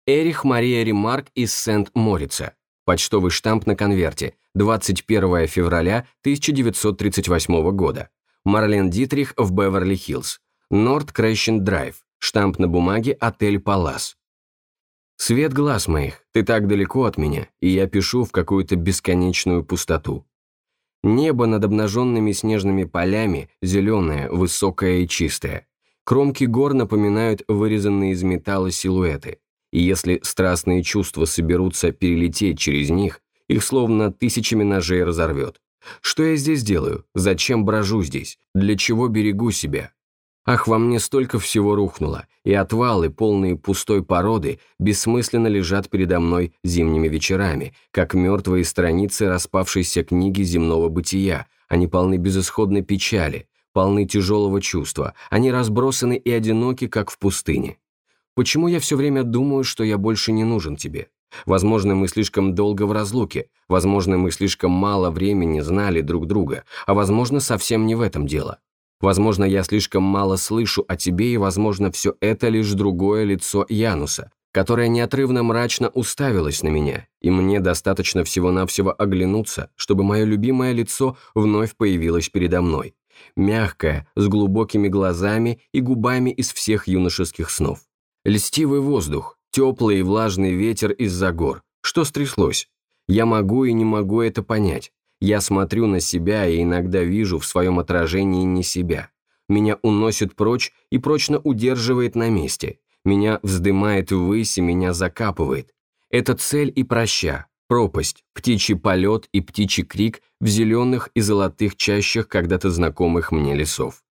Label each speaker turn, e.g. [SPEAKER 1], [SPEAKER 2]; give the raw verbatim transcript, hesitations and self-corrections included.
[SPEAKER 1] Эрих Мария Ремарк из Сент-Морица. Почтовый штамп на конверте. двадцать первое февраля тысяча девятьсот тридцать восьмого года. Марлен Дитрих в Беверли-Хиллз. Норт Крещенд Драйв. Штамп на бумаге «Отель Палас». Свет глаз моих, ты так далеко от меня, и я пишу в какую-то бесконечную пустоту. Небо над обнаженными снежными полями зеленое, высокое и чистое. Кромки гор напоминают вырезанные из металла силуэты, и если страстные чувства соберутся перелететь через них, их словно тысячами ножей разорвет. Что я здесь делаю? Зачем брожу здесь? Для чего берегу себя? Ах, во мне столько всего рухнуло, и отвалы, полные пустой породы, бессмысленно лежат передо мной зимними вечерами, как мертвые страницы распавшейся книги земного бытия. Они полны безысходной печали, полны тяжелого чувства, они разбросаны и одиноки, как в пустыне. Почему я все время думаю, что я больше не нужен тебе? Возможно, мы слишком долго в разлуке, возможно, мы слишком мало времени знали друг друга, а возможно, совсем не в этом дело. Возможно, я слишком мало слышу о тебе, и, возможно, все это лишь другое лицо Януса, которое неотрывно мрачно уставилось на меня, и мне достаточно всего-навсего оглянуться, чтобы мое любимое лицо вновь появилось передо мной, мягкое, с глубокими глазами и губами из всех юношеских снов. Льстивый воздух, теплый и влажный ветер из-за гор. Что стряслось? Я могу и не могу это понять. Я смотрю на себя и иногда вижу в своем отражении не себя. Меня уносит прочь и прочно удерживает на месте. Меня вздымает ввысь и меня закапывает. Это цель и проща, пропасть, птичий полет и птичий крик в зеленых и золотых чащах когда-то знакомых мне лесов.